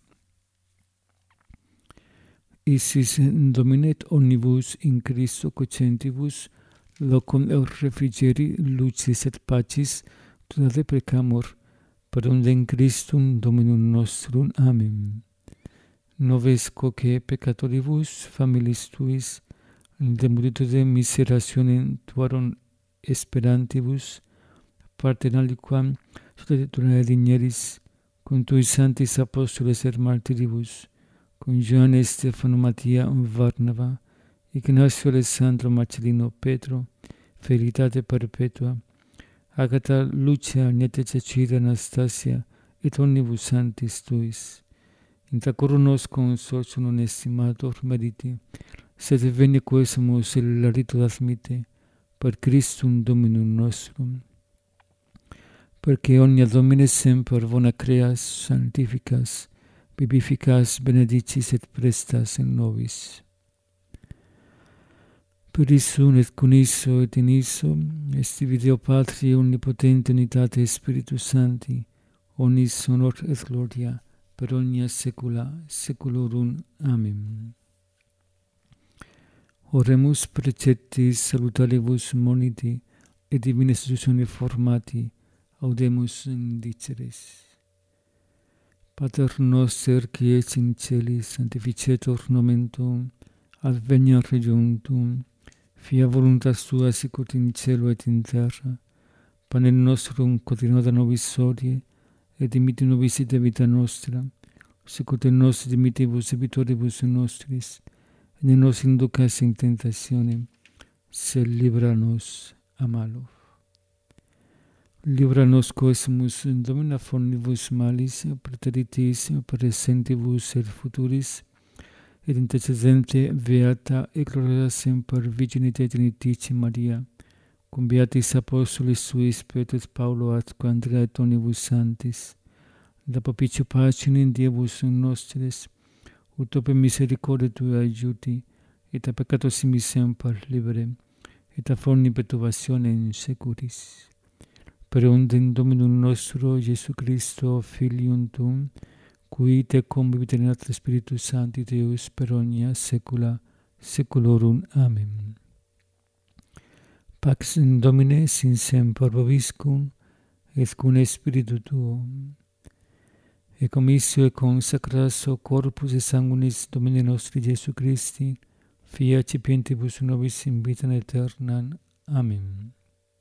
Isis Dominet omnibus in Christo cocentibus, locum refrigeri lucis et pacis, tuta deprecamur, per ondem Christum Dominum nostrum. Amen. Noves quoque peccatoribus familis tuis, de multitude miserationem tuarum esperantibus, partem aliquam sostituere digneris, cum tui sanctis apostoles et martyribus, cum Ioanne Stefano Mattia Varnava, Ignacio Alessandro Marcellino Petro, Felitate Perpetua, Agata Lucia Agneta Cecida Anastasia, et omnibus sanctis tuis. Intracurru nos consortium non estimator meriti, sed veni quesumus il rito admite, per Christum Dominum nostrum. Perché omnia Domine semper bona creas, sanctificas, vivificas, benedicis et prestas in nobis. Per issum et con isso et in isso, esti Deo Patri omnipotente unitate Spiritus Sancti, omnis honor et gloria, per omnia saecula saeculorum. Amen. Oremus preceptis salutaribus moniti, et divina institutione formati, audemus indiceres. Pater noster, qui es in celis, sanctificetur nomen tuum, adveniat regnum tuum, fiat voluntas tua sicut in cielo et in terra. Panem nostrum quotidianum da nobis hodie, et dimitte nobis debita nostra, sicut et nos dimittibus debitoribus nostris, et ne nos inducas in tentationem, sed libera nos a malo. Libera nos quesumus Domine omnibus malis, praeteritis, presentibus et futuris, et intercedente beata et gloriosa semper Virginitate Trinitate Maria, cum beatis apostolis suis Petrus Paulo atque Andrea et omnibus sanctis, da propicio pacem Diebus nostris, ut ope misericordia tua aiuti, et a peccatos simis semper libere, et a forni perturbationem securis. Per ondem Dominum nostro Iesu Christo, Filium tuum, qui te convivit in atre Spiritus Sancti Deus per omnia saecula saeculorum. Amen. Pax in Domine sin semper vobiscum, et cum Spiritu tuo. E commissio e consacratio corpus et sanguinis Domini nostri Iesu Christi, fiat cipientibus nobis in vitam aeternam. Amen.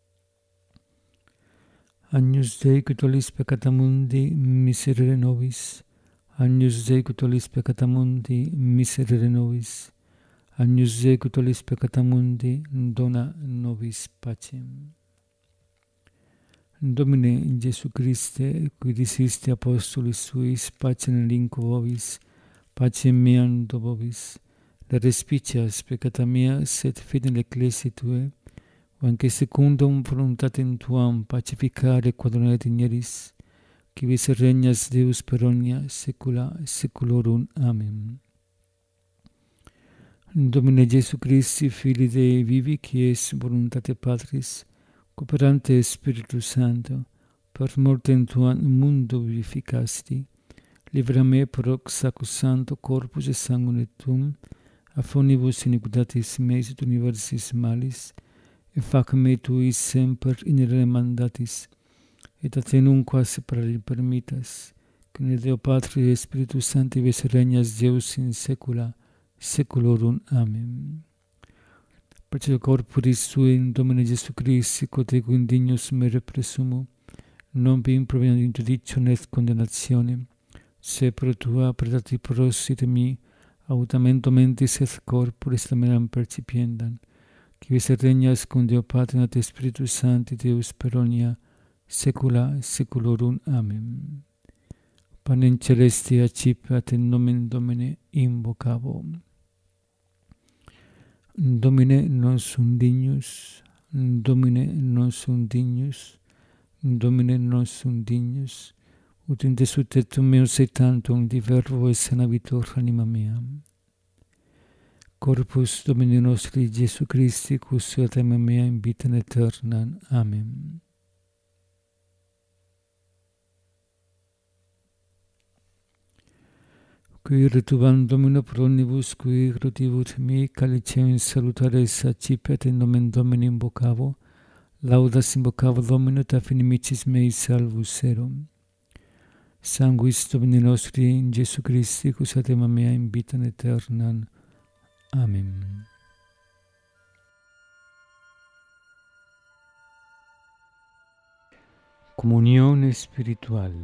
Agnus Dei, qui tollis peccata mundi, miserere nobis. Agnus Dei, qui tollis peccata mundi, miserere nobis. Agnus Dei, qui tollis peccata mundi, dona nobis pacem. Domine Iesu Christe, qui disisti apostolis suis, pacem relinquo vobis, pacem meam do vobis, le respicias peccata mea, sed fidem ecclesiae Tuae, anche secundum voluntatem Tuam pacificare quadrone digneris, qui vis regnas Deus per omnia saecula saeculorum. Amen. Domine Iesu Christi, Filii Dei vivi, qui es voluntate Patris, cooperante Spiritus Sancto, per mortem Tuam mundo vivificasti, libera me per hoc sacrosancto corpus et sanguine Tuum, a fonibus iniquitatis meis et universis malis, et fac me Tui semper inere mandatis, et a te nunquam separare permittas, que ne Deo Patri et Spiritus Sancti vis regnas Deus in saecula saeculorum. Amen. Perciò corporis Tui in Domine Iesu Christi, quod ego indignus mere presumo, non vi improviam interdictionem et condemnationem, se pro Tua predati prosite mi, autamento mentis et corporis lameram percipiendam, qui vis regnas cum Deo Patri et Spiritus Sancti Deus per omnia saecula saeculorum. Amen. Panem celesti accipiat in nomen Domine invocabo. Domine, non sum dignus Domine non sum dignus, Domine non sum dignus, ut in desutetum meus et tantum diverbo et sanabitur anima mea. Corpus Domini nostri Jesu Christi, custodiat anima mea in vita aeterna. Amen. Qui retubam Domino pro omnibus, qui gratibus mi, calicem salutare sacipiat in nomen Domini invocavo, laudas invocavo Domino, et affinimicis mei salvus erum. Sanguis Domini nostri in Jesu Christi, custodiat anima mea in vita aeterna. Amen. Comunión espiritual.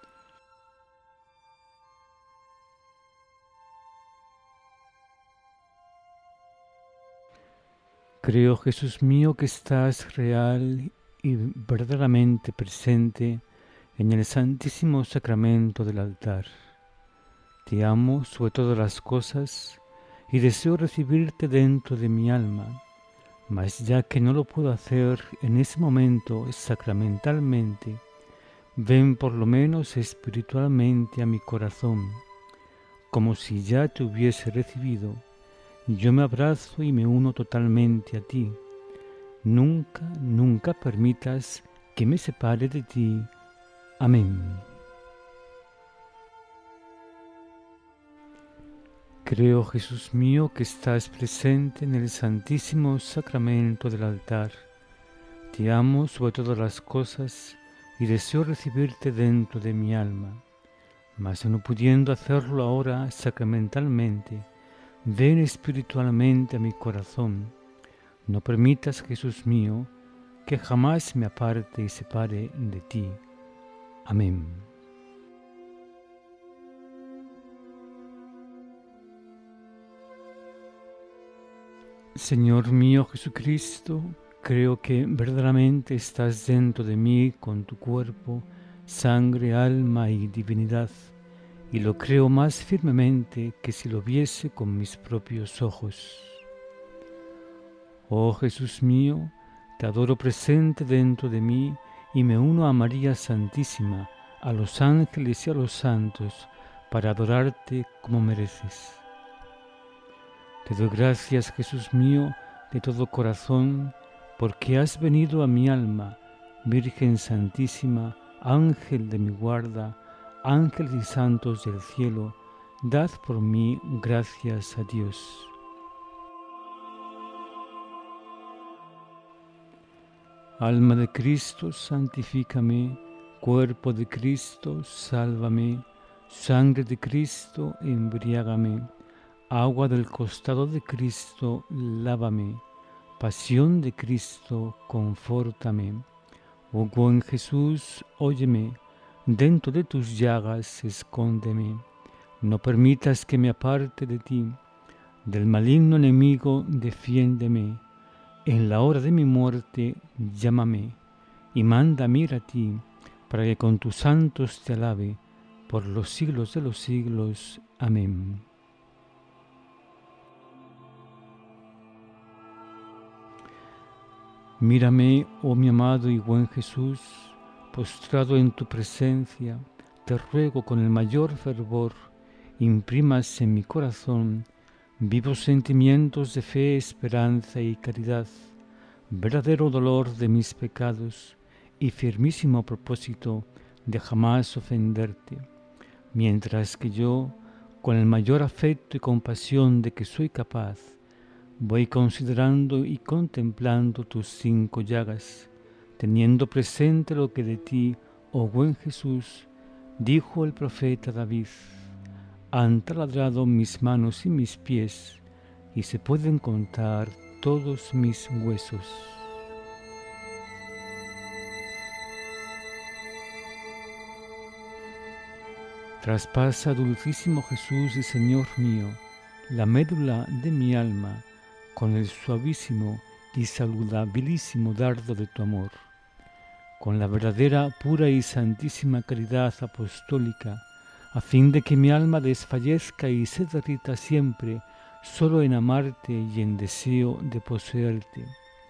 Creo, Jesús mío, que estás real y verdaderamente presente en el santísimo sacramento del altar. Te amo sobre todas las cosas y deseo recibirte dentro de mi alma, mas ya que no lo puedo hacer en ese momento sacramentalmente, ven por lo menos espiritualmente a mi corazón, como si ya te hubiese recibido. Yo me abrazo y me uno totalmente a ti. Nunca, nunca permitas que me separe de ti. Amén. Creo, Jesús mío, que estás presente en el santísimo sacramento del altar. Te amo sobre todas las cosas y deseo recibirte dentro de mi alma. Mas no pudiendo hacerlo ahora sacramentalmente, ven espiritualmente a mi corazón. No permitas, Jesús mío, que jamás me aparte y separe de ti. Amén. Señor mío Jesucristo, creo que verdaderamente estás dentro de mí con tu cuerpo, sangre, alma y divinidad, y lo creo más firmemente que si lo viese con mis propios ojos. Oh Jesús mío, te adoro presente dentro de mí y me uno a María Santísima, a los ángeles y a los santos, para adorarte como mereces. Te doy gracias, Jesús mío, de todo corazón, porque has venido a mi alma, Virgen Santísima, Ángel de mi guarda, ángeles y santos del cielo, dad por mí gracias a Dios. Alma de Cristo, santifícame, cuerpo de Cristo, sálvame, sangre de Cristo, embriágame, agua del costado de Cristo, lávame, pasión de Cristo, confórtame. Oh buen Jesús, óyeme, dentro de tus llagas escóndeme, no permitas que me aparte de ti, del maligno enemigo defiéndeme, en la hora de mi muerte llámame, y mándame ir a ti, para que con tus santos te alabe, por los siglos de los siglos. Amén. Mírame, oh mi amado y buen Jesús, postrado en tu presencia, te ruego con el mayor fervor, imprimas en mi corazón vivos sentimientos de fe, esperanza y caridad, verdadero dolor de mis pecados y firmísimo propósito de jamás ofenderte, mientras que yo, con el mayor afecto y compasión de que soy capaz, voy considerando y contemplando tus 5 llagas, teniendo presente lo que de ti, oh buen Jesús, dijo el profeta David: han taladrado mis manos y mis pies, y se pueden contar todos mis huesos. Traspasa, dulcísimo Jesús y Señor mío, la médula de mi alma, con el suavísimo y saludabilísimo dardo de tu amor, con la verdadera, pura y santísima caridad apostólica, a fin de que mi alma desfallezca y se derrita siempre solo en amarte y en deseo de poseerte,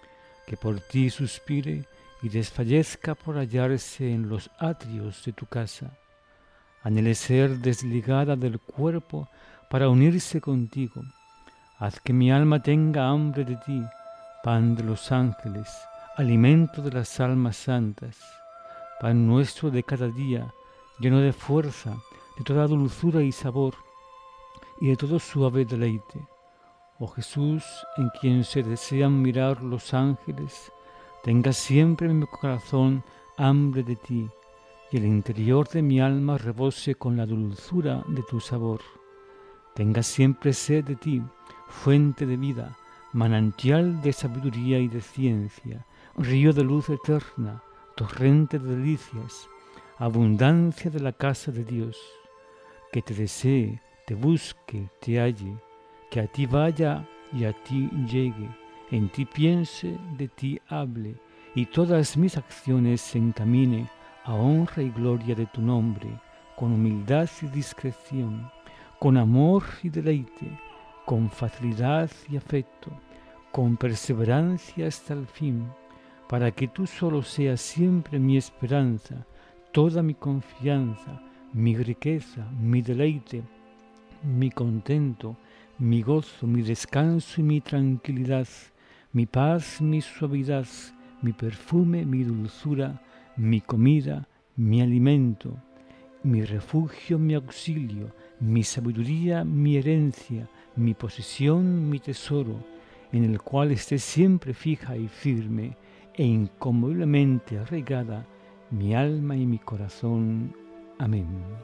que por ti suspire y desfallezca por hallarse en los atrios de tu casa. Anhele ser desligada del cuerpo para unirse contigo. Haz que mi alma tenga hambre de ti, pan de los ángeles, alimento de las almas santas, pan nuestro de cada día, lleno de fuerza, de toda dulzura y sabor, y de todo suave deleite. Oh Jesús, en quien se desean mirar los ángeles, tenga siempre en mi corazón hambre de ti, y el interior de mi alma rebose con la dulzura de tu sabor. Tenga siempre sed de ti, fuente de vida, manantial de sabiduría y de ciencia, río de luz eterna, torrente de delicias, abundancia de la casa de Dios. Que te desee, te busque, te halle, que a ti vaya y a ti llegue, en ti piense, de ti hable, y todas mis acciones se encamine a honra y gloria de tu nombre, con humildad y discreción, con amor y deleite, con facilidad y afecto, con perseverancia hasta el fin, para que tú solo seas siempre mi esperanza, toda mi confianza, mi riqueza, mi deleite, mi contento, mi gozo, mi descanso y mi tranquilidad, mi paz, mi suavidad, mi perfume, mi dulzura, mi comida, mi alimento, mi refugio, mi auxilio, mi sabiduría, mi herencia, mi posesión, mi tesoro, en el cual esté siempre fija y firme e inconmoviblemente arraigada mi alma y mi corazón. Amén.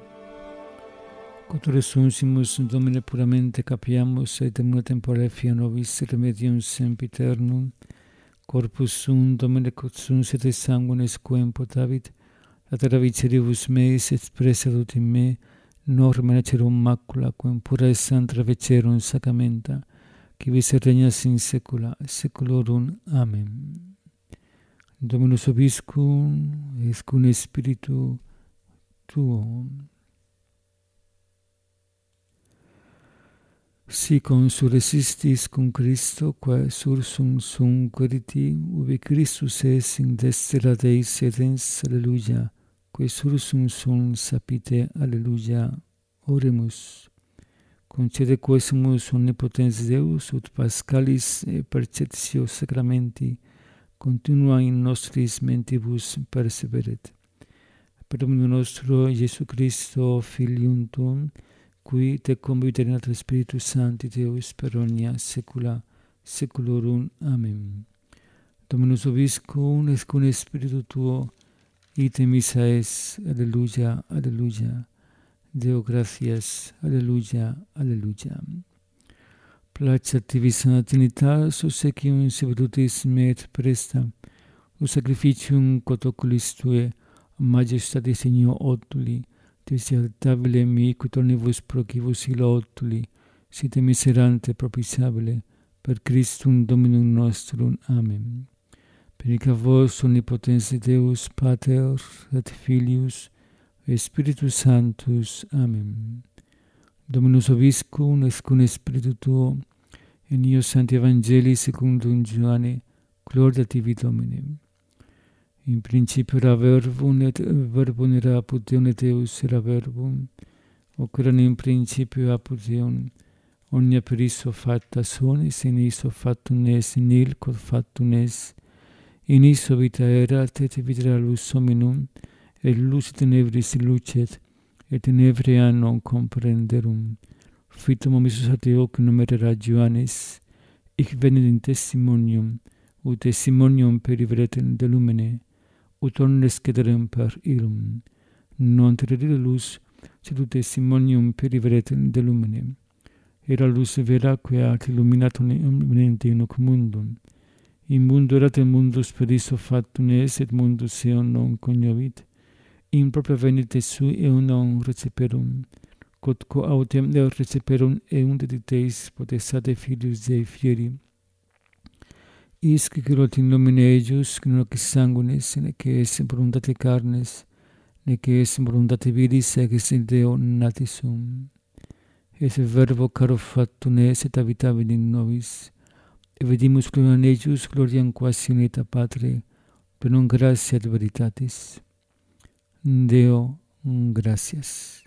Quod resursimus Domine puramente capiamus, et in tempore fia nobis remedium sempiternum, corpus sum Domine quod sunt et sanguinis quem potavit, latera viceribus meis expressa in me, norma necerum macula, quem pura et santa vecerum sacramenta, qui vis regnas in saecula saeculorum. Amen. Dominus vobiscum, et cum spiritu tuo. Si consurresistis cum Christo, quae sursum sum queriti, ubi Christus es in destra Dei sedens, alleluia, quae sursum sum sapite, alleluia. Oremus. Concede quesumus omnipotens Deus, ut Pascalis et perceptio sacramenti, continua in nostris mentibus perseveret. Per Dominum nostro, Iesu Christo, Filium Tuum, qui te convite in Spiritus Sancti Deus per omnia saecula saeculorum. Amen. Dominus vobiscum, et cum spiritu tuo, ite missa es. Alleluia, alleluia. Deo gratias. Alleluia, alleluia. Placet tibi sana Trinitas, obsequium servitutis me et presta, o sacrificium quod oculis tue, majestatis ignio otuli, desiderabile mi quid omnibus procibus illa otuli, site miserante propitiabile, per Christum Dominum nostrum. Amen. Benedicat vos omnipotens Deus, Pater et Filius, et Spiritus Sanctus. Amen. Dominus vobiscum, et cum spiritu tuo, in io Sancti Evangelii secundum Ioanne, gloria tibi Domine. In principio era verbum, et verbum era apud Deum, et Deus era verbum, hoc erat in principio apud Deum. Omnia per issue facta sunt, in issue factum est, nihil quod factum est. In issue vita erat, et vita era lux hominum, et lux tenebris lucet, et tenebria non comprenderum. Fitum omissus ad eo, qui nomen era Ioannes, hic venit in testimonium, ut testimonium periveret de lumine, ut omnes cederem per illum. Non terere lux, sed ut testimonium periveret de lumine. Era lux vera, quae ad illuminatum eminente in hoc mundum. In mundo erat, et mundus per issue factum est, et mundus eum non cognovit. In propria venite sui, eum non receperum. Quod autem receperum, eum dediteis potestate Filius Dei fieri. Isque cerot in nomine eius, non hoc sanguinis, nec est voluntate carnes, nec est voluntate viris, ec est Deo nati sum. Et verbo caro factum est, et habitavit in nobis, e vedimus plurem ejus gloriam quasi unita Patre, plenum gratia et veritatis. Deo, gracias.